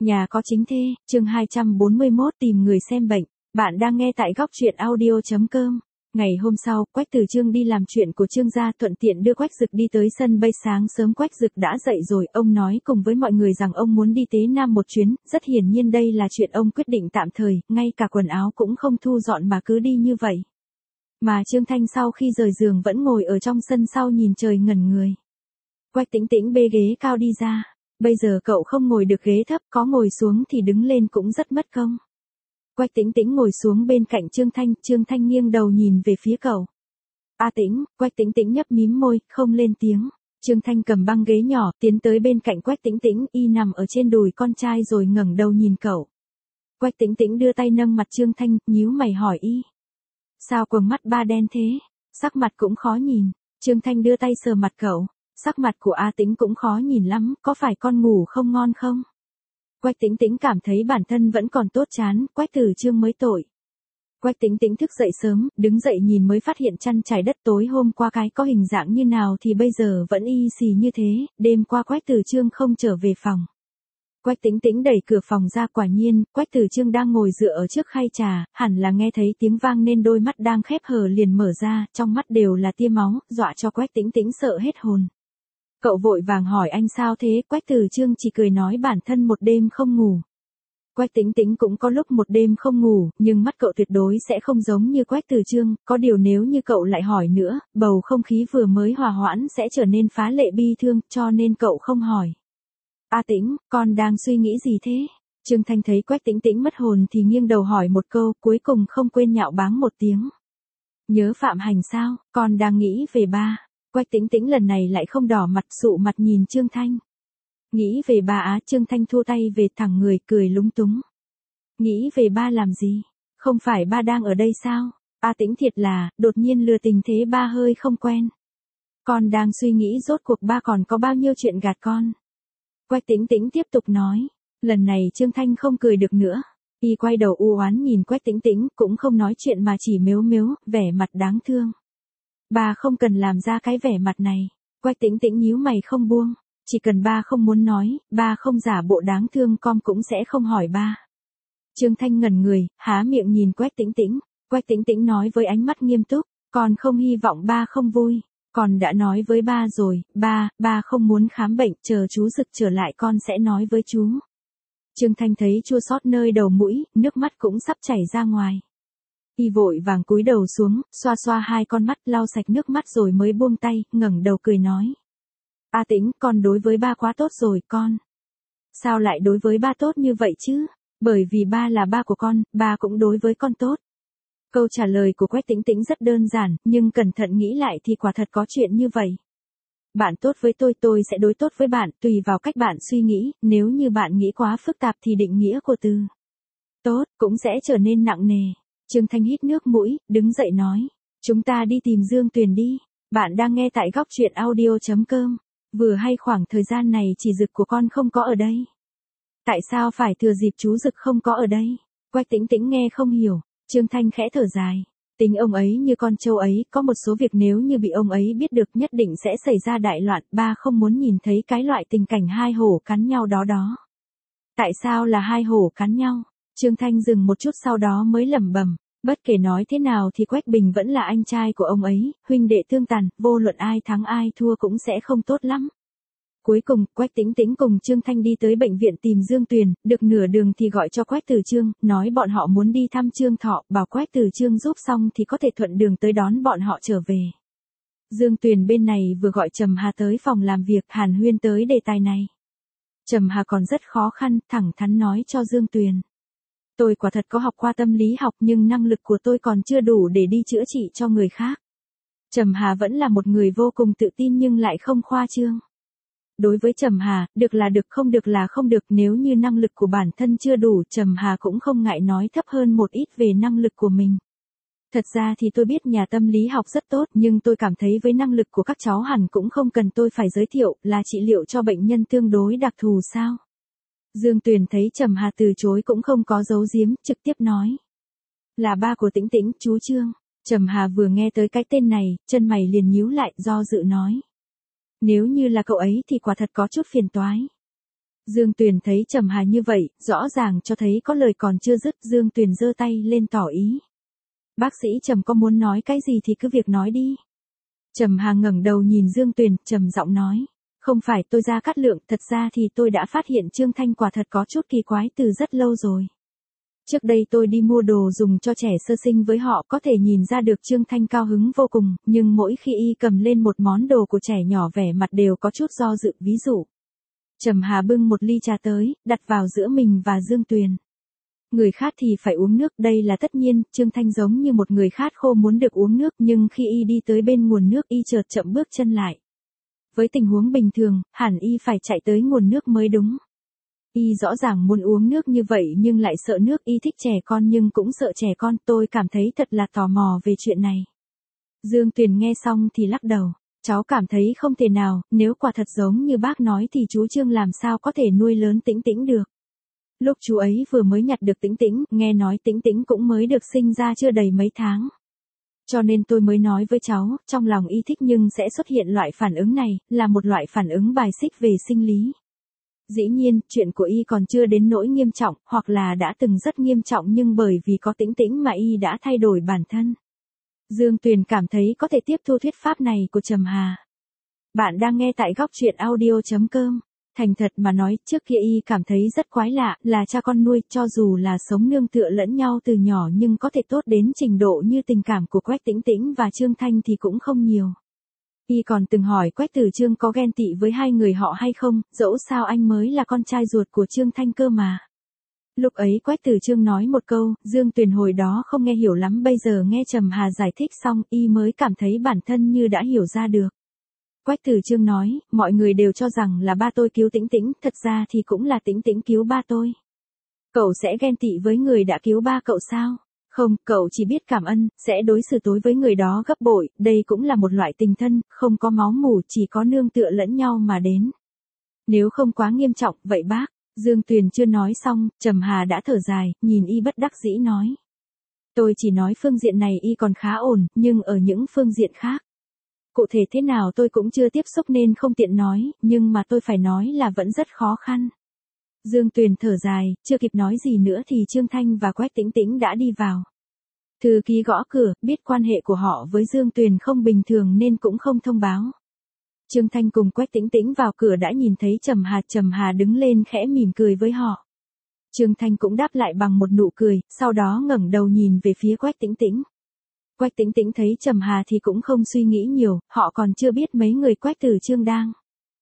Nhà có chính thê, chương 241 tìm người xem bệnh. Bạn đang nghe tại góc truyện audio.com. Ngày hôm sau, Quách Tử Trương đi làm chuyện của Trương gia, thuận tiện đưa Quách Dực đi tới sân bay. Sáng sớm Quách Dực đã dậy rồi, ông nói cùng với mọi người rằng ông muốn đi Tế Nam một chuyến, rất hiển nhiên đây là chuyện ông quyết định tạm thời, ngay cả quần áo cũng không thu dọn mà cứ đi như vậy. Mà Trương Thanh sau khi rời giường vẫn ngồi ở trong sân sau nhìn trời ngẩn người. Quách Tĩnh Tĩnh bê ghế cao đi ra. Bây giờ cậu không ngồi được ghế thấp, có ngồi xuống thì đứng lên cũng rất mất công. Quách Tĩnh Tĩnh ngồi xuống bên cạnh Trương Thanh nghiêng đầu nhìn về phía cậu. A Tĩnh, Quách Tĩnh Tĩnh nhấp mím môi, không lên tiếng. Trương Thanh cầm băng ghế nhỏ, tiến tới bên cạnh Quách Tĩnh Tĩnh, y nằm ở trên đùi con trai rồi ngẩng đầu nhìn cậu. Quách Tĩnh Tĩnh đưa tay nâng mặt Trương Thanh, nhíu mày hỏi y. Sao quầng mắt ba đen thế? Sắc mặt cũng khó nhìn. Trương Thanh đưa tay sờ mặt cậu. Sắc mặt của A Tĩnh cũng khó nhìn lắm, có phải con ngủ không ngon không? Quách Tĩnh Tĩnh cảm thấy bản thân vẫn còn tốt chán, Quách Tử Trương mới tội. Quách Tĩnh Tĩnh thức dậy sớm, đứng dậy nhìn mới phát hiện chăn trải đất tối hôm qua cái có hình dạng như nào thì bây giờ vẫn y xì như thế, đêm qua Quách Tử Trương không trở về phòng. Quách Tĩnh Tĩnh đẩy cửa phòng ra, quả nhiên, Quách Tử Trương đang ngồi dựa ở trước khay trà, hẳn là nghe thấy tiếng vang nên đôi mắt đang khép hờ liền mở ra, trong mắt đều là tia máu, dọa cho Quách Tĩnh Tĩnh sợ hết hồn. Cậu vội vàng hỏi anh sao thế, Quách Tử Trương chỉ cười nói bản thân một đêm không ngủ. Quách Tĩnh Tĩnh cũng có lúc một đêm không ngủ, nhưng mắt cậu tuyệt đối sẽ không giống như Quách Tử Trương, có điều nếu như cậu lại hỏi nữa, bầu không khí vừa mới hòa hoãn sẽ trở nên phá lệ bi thương, cho nên cậu không hỏi. A Tĩnh, con đang suy nghĩ gì thế? Trương Thanh thấy Quách Tĩnh Tĩnh mất hồn thì nghiêng đầu hỏi một câu, cuối cùng không quên nhạo báng một tiếng. Nhớ Phạm Hành sao, con đang nghĩ về ba. Quách Tĩnh Tĩnh lần này lại không đỏ mặt, sụ mặt nhìn Trương Thanh. Nghĩ về ba á? Trương Thanh thua tay về thẳng người, cười lúng túng. Nghĩ về ba làm gì? Không phải ba đang ở đây sao? A Tĩnh thiệt là, đột nhiên lừa tình thế ba hơi không quen. Con đang suy nghĩ rốt cuộc ba còn có bao nhiêu chuyện gạt con. Quách Tĩnh Tĩnh tiếp tục nói. Lần này Trương Thanh không cười được nữa. Y quay đầu u oán nhìn Quách Tĩnh Tĩnh, cũng không nói chuyện mà chỉ mếu mếu, vẻ mặt đáng thương. Ba không cần làm ra cái vẻ mặt này. Quách Tĩnh Tĩnh nhíu mày không buông. Chỉ cần ba không muốn nói, ba không giả bộ đáng thương con cũng sẽ không hỏi ba. Trương Thanh ngẩn người, há miệng nhìn Quách Tĩnh Tĩnh. Quách Tĩnh Tĩnh nói với ánh mắt nghiêm túc, con không hy vọng ba không vui. Con đã nói với ba rồi, ba không muốn khám bệnh, chờ chú Dực trở lại con sẽ nói với chú. Trương Thanh thấy chua xót nơi đầu mũi, nước mắt cũng sắp chảy ra ngoài. Y vội vàng cúi đầu xuống, xoa xoa hai con mắt, lau sạch nước mắt rồi mới buông tay, ngẩng đầu cười nói. A Tĩnh, con đối với ba quá tốt rồi, con. Sao lại đối với ba tốt như vậy chứ? Bởi vì ba là ba của con, ba cũng đối với con tốt. Câu trả lời của Quách Tĩnh Tĩnh rất đơn giản, nhưng cẩn thận nghĩ lại thì quả thật có chuyện như vậy. Bạn tốt với tôi sẽ đối tốt với bạn, tùy vào cách bạn suy nghĩ, nếu như bạn nghĩ quá phức tạp thì định nghĩa của từ tốt cũng sẽ trở nên nặng nề. Trương Thanh hít nước mũi, đứng dậy nói. Chúng ta đi tìm Dương Tuyền đi. Bạn đang nghe tại góc truyện audio.com. Vừa hay khoảng thời gian này chỉ Dực của con không có ở đây. Tại sao phải thừa dịp chú Dực không có ở đây? Quách Tĩnh Tĩnh nghe không hiểu. Trương Thanh khẽ thở dài. Tính ông ấy như con trâu ấy, có một số việc nếu như bị ông ấy biết được nhất định sẽ xảy ra đại loạn, ba không muốn nhìn thấy cái loại tình cảnh hai hổ cắn nhau đó. Tại sao là hai hổ cắn nhau? Trương Thanh dừng một chút sau đó mới lẩm bẩm, bất kể nói thế nào thì Quách Bình vẫn là anh trai của ông ấy, huynh đệ tương tàn, vô luận ai thắng ai thua cũng sẽ không tốt lắm. Cuối cùng, Quách Tĩnh Tĩnh cùng Trương Thanh đi tới bệnh viện tìm Dương Tuyền, được nửa đường thì gọi cho Quách Tử Trương, nói bọn họ muốn đi thăm Trương Thọ, bảo Quách Tử Trương giúp xong thì có thể thuận đường tới đón bọn họ trở về. Dương Tuyền bên này vừa gọi Trầm Hà tới phòng làm việc, hàn huyên tới đề tài này. Trầm Hà còn rất khó khăn, thẳng thắn nói cho Dương Tuyền. Tôi quả thật có học qua tâm lý học nhưng năng lực của tôi còn chưa đủ để đi chữa trị cho người khác. Trầm Hà vẫn là một người vô cùng tự tin nhưng lại không khoa trương. Đối với Trầm Hà, được là được, không được là không được, nếu như năng lực của bản thân chưa đủ, Trầm Hà cũng không ngại nói thấp hơn một ít về năng lực của mình. Thật ra thì tôi biết nhà tâm lý học rất tốt nhưng tôi cảm thấy với năng lực của các cháu hẳn cũng không cần tôi phải giới thiệu, là trị liệu cho bệnh nhân tương đối đặc thù sao. Dương Tuyền thấy Trầm Hà từ chối cũng không có giấu giếm, trực tiếp nói. Là ba của Tĩnh Tĩnh, chú Trương. Trầm Hà vừa nghe tới cái tên này, chân mày liền nhíu lại, do dự nói. Nếu như là cậu ấy thì quả thật có chút phiền toái. Dương Tuyền thấy Trầm Hà như vậy, rõ ràng cho thấy có lời còn chưa dứt, Dương Tuyền giơ tay lên tỏ ý. Bác sĩ Trầm có muốn nói cái gì thì cứ việc nói đi. Trầm Hà ngẩng đầu nhìn Dương Tuyền, trầm giọng nói. Không phải tôi Gia Cát Lượng, thật ra thì tôi đã phát hiện Trương Thanh quả thật có chút kỳ quái từ rất lâu rồi. Trước đây tôi đi mua đồ dùng cho trẻ sơ sinh với họ có thể nhìn ra được Trương Thanh cao hứng vô cùng, nhưng mỗi khi y cầm lên một món đồ của trẻ nhỏ vẻ mặt đều có chút do dự, ví dụ. Trầm Hà bưng một ly trà tới, đặt vào giữa mình và Dương Tuyền. Người khát thì phải uống nước, đây là tất nhiên, Trương Thanh giống như một người khát khô muốn được uống nước, nhưng khi y đi tới bên nguồn nước y chợt chậm bước chân lại. Với tình huống bình thường, hẳn y phải chạy tới nguồn nước mới đúng. Y rõ ràng muốn uống nước như vậy nhưng lại sợ nước, y thích trẻ con nhưng cũng sợ trẻ con, tôi cảm thấy thật là tò mò về chuyện này. Dương Tuyền nghe xong thì lắc đầu, cháu cảm thấy không thể nào, nếu quả thật giống như bác nói thì chú Trương làm sao có thể nuôi lớn Tĩnh Tĩnh được. Lúc chú ấy vừa mới nhặt được Tĩnh Tĩnh, nghe nói Tĩnh Tĩnh cũng mới được sinh ra chưa đầy mấy tháng. Cho nên tôi mới nói với cháu, trong lòng y thích nhưng sẽ xuất hiện loại phản ứng này, là một loại phản ứng bài xích về sinh lý. Dĩ nhiên, chuyện của y còn chưa đến nỗi nghiêm trọng, hoặc là đã từng rất nghiêm trọng nhưng bởi vì có Tĩnh Tĩnh mà y đã thay đổi bản thân. Dương Tuyền cảm thấy có thể tiếp thu thuyết pháp này của Trầm Hà. Bạn đang nghe tại góc truyện audio.com. Thành thật mà nói, trước kia y cảm thấy rất quái lạ, là cha con nuôi, cho dù là sống nương tựa lẫn nhau từ nhỏ nhưng có thể tốt đến trình độ như tình cảm của Quách Tĩnh Tĩnh và Trương Thanh thì cũng không nhiều. Y còn từng hỏi Quách Tử Trương có ghen tị với hai người họ hay không, dẫu sao anh mới là con trai ruột của Trương Thanh cơ mà. Lúc ấy Quách Tử Trương nói một câu, Dương Tuyền hồi đó không nghe hiểu lắm, bây giờ nghe Trầm Hà giải thích xong, y mới cảm thấy bản thân như đã hiểu ra được. Quách Tử Trương nói, mọi người đều cho rằng là ba tôi cứu Tĩnh Tĩnh, thật ra thì cũng là Tĩnh Tĩnh cứu ba tôi. Cậu sẽ ghen tị với người đã cứu ba cậu sao? Không, cậu chỉ biết cảm ơn, sẽ đối xử tối với người đó gấp bội, đây cũng là một loại tình thân, không có máu mủ, chỉ có nương tựa lẫn nhau mà đến. Nếu không quá nghiêm trọng, vậy bác. Dương Tuyền chưa nói xong, Trầm Hà đã thở dài, nhìn y bất đắc dĩ nói. Tôi chỉ nói phương diện này y còn khá ổn, nhưng ở những phương diện khác. Cụ thể thế nào tôi cũng chưa tiếp xúc nên không tiện nói, nhưng mà tôi phải nói là vẫn rất khó khăn. Dương Tuyền thở dài, chưa kịp nói gì nữa thì Trương Thanh và Quách Tĩnh Tĩnh đã đi vào. Thư ký gõ cửa, biết quan hệ của họ với Dương Tuyền không bình thường nên cũng không thông báo. Trương Thanh cùng Quách Tĩnh Tĩnh vào cửa đã nhìn thấy Trầm Hà đứng lên khẽ mỉm cười với họ. Trương Thanh cũng đáp lại bằng một nụ cười, sau đó ngẩng đầu nhìn về phía Quách Tĩnh Tĩnh. Quách Tĩnh Tĩnh thấy Trầm Hà thì cũng không suy nghĩ nhiều, họ còn chưa biết mấy người Quách Tử Trương đang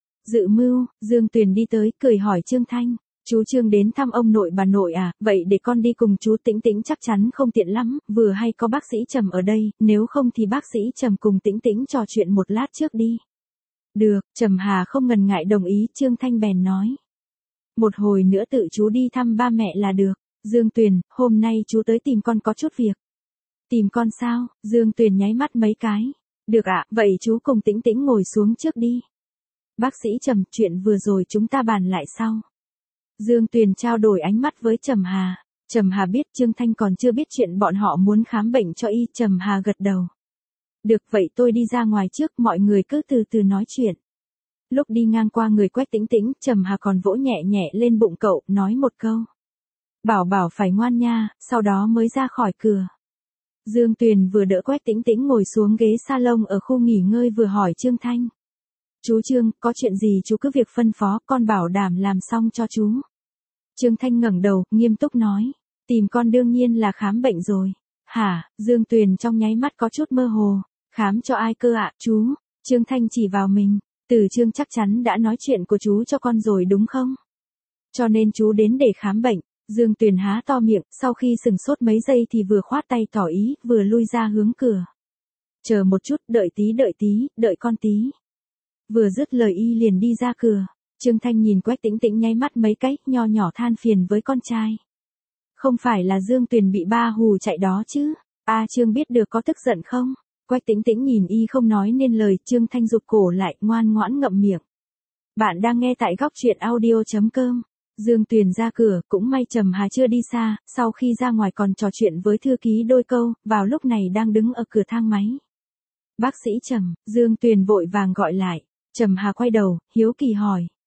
dự mưu. Dương Tuyền đi tới, cười hỏi Trương Thanh, chú Trương đến thăm ông nội bà nội à, vậy để con đi cùng chú. Tĩnh Tĩnh chắc chắn không tiện lắm, vừa hay có bác sĩ Trầm ở đây, nếu không thì bác sĩ Trầm cùng Tĩnh Tĩnh trò chuyện một lát trước đi. Được, Trầm Hà không ngần ngại đồng ý, Trương Thanh bèn nói. Một hồi nữa tự chú đi thăm ba mẹ là được. Dương Tuyền, hôm nay chú tới tìm con có chút việc. Tìm con sao? Dương Tuyền nháy mắt mấy cái. Được ạ, vậy chú cùng Tĩnh Tĩnh ngồi xuống trước đi. Bác sĩ Trầm, chuyện vừa rồi chúng ta bàn lại sau. Dương Tuyền trao đổi ánh mắt với Trầm Hà. Trầm Hà biết Trương Thanh còn chưa biết chuyện bọn họ muốn khám bệnh cho y. Trầm Hà gật đầu. Được, vậy tôi đi ra ngoài trước, mọi người cứ từ từ nói chuyện. Lúc đi ngang qua người Quách Tĩnh Tĩnh, Trầm Hà còn vỗ nhẹ nhẹ lên bụng cậu, nói một câu. Bảo bảo phải ngoan nha, sau đó mới ra khỏi cửa. Dương Tuyền vừa đỡ Quách Tĩnh Tĩnh ngồi xuống ghế salon ở khu nghỉ ngơi vừa hỏi Trương Thanh. Chú Trương, có chuyện gì chú cứ việc phân phó, con bảo đảm làm xong cho chú. Trương Thanh ngẩng đầu, nghiêm túc nói. Tìm con đương nhiên là khám bệnh rồi. Hả? Dương Tuyền trong nháy mắt có chút mơ hồ. Khám cho ai cơ ạ, chú? Trương Thanh chỉ vào mình. Từ Trương chắc chắn đã nói chuyện của chú cho con rồi đúng không? Cho nên chú đến để khám bệnh. Dương Tuyền há to miệng, sau khi sừng sốt mấy giây thì vừa khoát tay tỏ ý, vừa lui ra hướng cửa. Chờ một chút, đợi tí, đợi con tí. Vừa dứt lời y liền đi ra cửa. Trương Thanh nhìn Quách Tĩnh Tĩnh nháy mắt mấy cái, nho nhỏ than phiền với con trai. Không phải là Dương Tuyền bị ba hù chạy đó chứ? Trương biết được có tức giận không? Quách Tĩnh Tĩnh nhìn y không nói nên lời, Trương Thanh rụt cổ lại, ngoan ngoãn ngậm miệng. Bạn đang nghe tại góc truyện audio.com. Dương Tuyền ra cửa, cũng may Trầm Hà chưa đi xa, sau khi ra ngoài còn trò chuyện với thư ký đôi câu, vào lúc này đang đứng ở cửa thang máy. Bác sĩ Trầm, Dương Tuyền vội vàng gọi lại. Trầm Hà quay đầu, hiếu kỳ hỏi.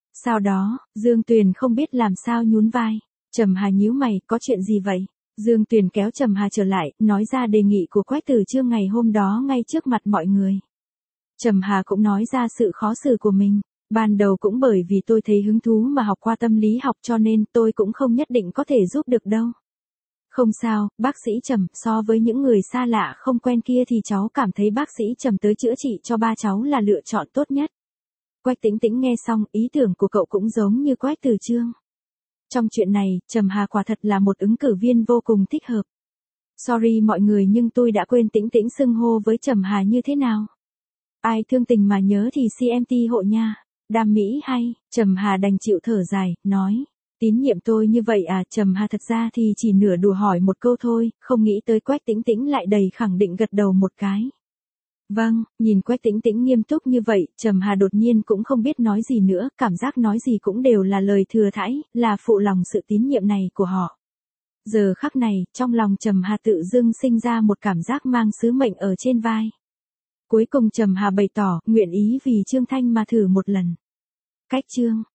Sau đó, Dương Tuyền không biết làm sao nhún vai. Trầm Hà nhíu mày, có chuyện gì vậy? Dương Tuyền kéo Trầm Hà trở lại, nói ra đề nghị của Quách Tử Chương ngày hôm đó ngay trước mặt mọi người. Trầm Hà cũng nói ra sự khó xử của mình. Ban đầu cũng bởi vì tôi thấy hứng thú mà học qua tâm lý học cho nên tôi cũng không nhất định có thể giúp được đâu. Không sao, bác sĩ Trầm, so với những người xa lạ không quen kia thì cháu cảm thấy bác sĩ Trầm tới chữa trị cho ba cháu là lựa chọn tốt nhất. Quách Tĩnh Tĩnh nghe xong, ý tưởng của cậu cũng giống như Quách Tử Chương. Trong chuyện này, Trầm Hà quả thật là một ứng cử viên vô cùng thích hợp. Sorry mọi người nhưng tôi đã quên Tĩnh Tĩnh xưng hô với Trầm Hà như thế nào. Ai thương tình mà nhớ thì CMT hộ nha. Đam mỹ hay, Trầm Hà đành chịu thở dài, nói. Tín nhiệm tôi như vậy à? Trầm Hà thật ra thì chỉ nửa đùa hỏi một câu thôi, không nghĩ tới Quách Tĩnh Tĩnh lại đầy khẳng định gật đầu một cái. Vâng, nhìn Quách Tĩnh Tĩnh nghiêm túc như vậy, Trầm Hà đột nhiên cũng không biết nói gì nữa, cảm giác nói gì cũng đều là lời thừa thãi, là phụ lòng sự tín nhiệm này của họ. Giờ khắc này, trong lòng Trầm Hà tự dưng sinh ra một cảm giác mang sứ mệnh ở trên vai. Cuối cùng Trầm Hà bày tỏ, nguyện ý vì Trương Thanh mà thử một lần. Cách Trương